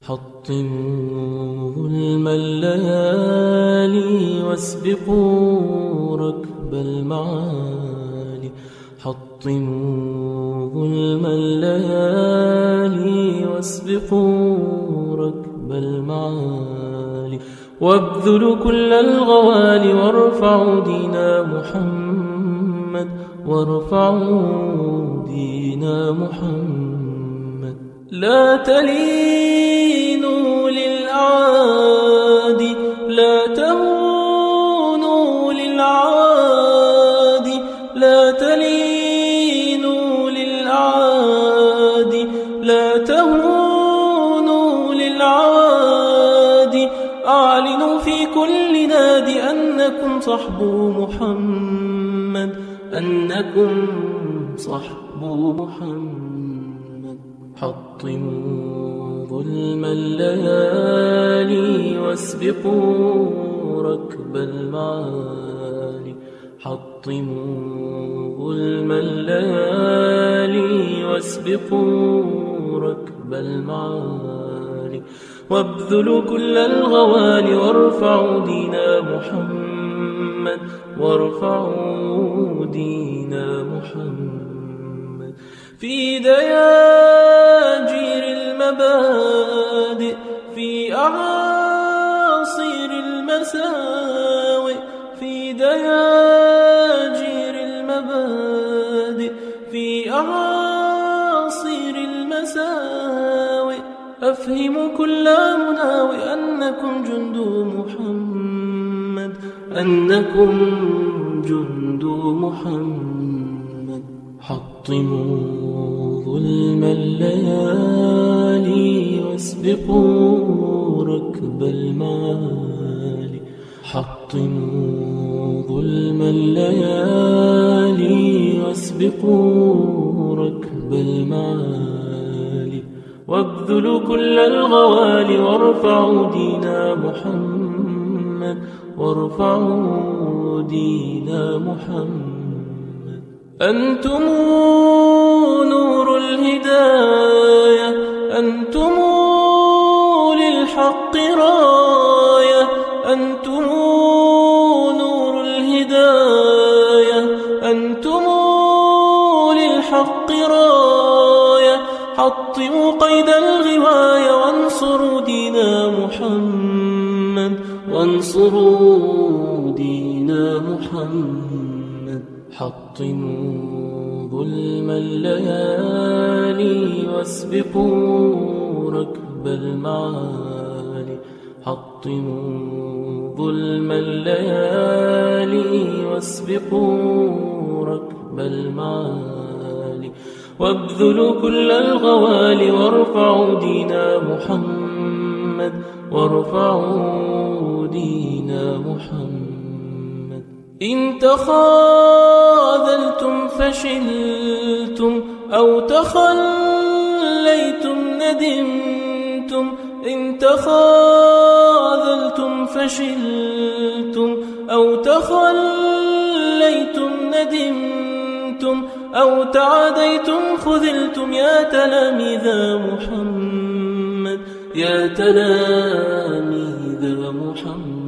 حطموا ظلم الليالي واسبقوا ركب المعالي. حطموا ظلم الليالي واسبقوا ركب المعالي. وابذلوا كل الغوالي وارفعوا دين محمد. وارفعوا دين محمد. لا تلينوا للأعادي. لا تهونوا للعادي. لا تلينوا للأعادي. لا تهونوا للعادي. أعلنوا في كل نادي أنكم صحب محمد. أنكم صحب محمد. حطموا ظلم الليالي واسبقوا ركب المعالي. حطموا ظلم الليالي واسبقوا ركب المعالي. وابذلوا كل الغوالي وارفعوا دين محمد. وارفعوا دين محمد. في دياجير المبادئ. في أعاصير المساوئ. في دياجير المبادئ. في أعاصير المساوئ. أفهموا كل مناوئ أنكم جند محمد. أنكم جند محمد. حطموا ظلم الليالي واسبقوا ركب المعالي. حطموا ظلم الليالي واسبقوا ركب المعالي. وابذلوا كل الغوالي وارفعوا دين محمد. وارفعوا دين محمد. أنتم نور الهداية. أنتم للحق راية. أنتم نور الهداية. أنتم للحق راية. حطموا قيد الغواية وانصروا دين محمد. وانصروا دين محمد. حطموا ظلم الليالي واسبقوا ركب المعالي. حطموا ظلم الليالي واسبقوا ركب المعالي. وابذلوا كل الغوالي وارفعوا دين محمد. وارفعوا دين محمد. إن تخاذلتم فشلتم أو تخليتم ندمتم. إن تخاذلتم فشلتم أو تخليتم ندمتم أو تعاديتم خذلتم. يا تلاميذ محمد. يا تلاميذ محمد.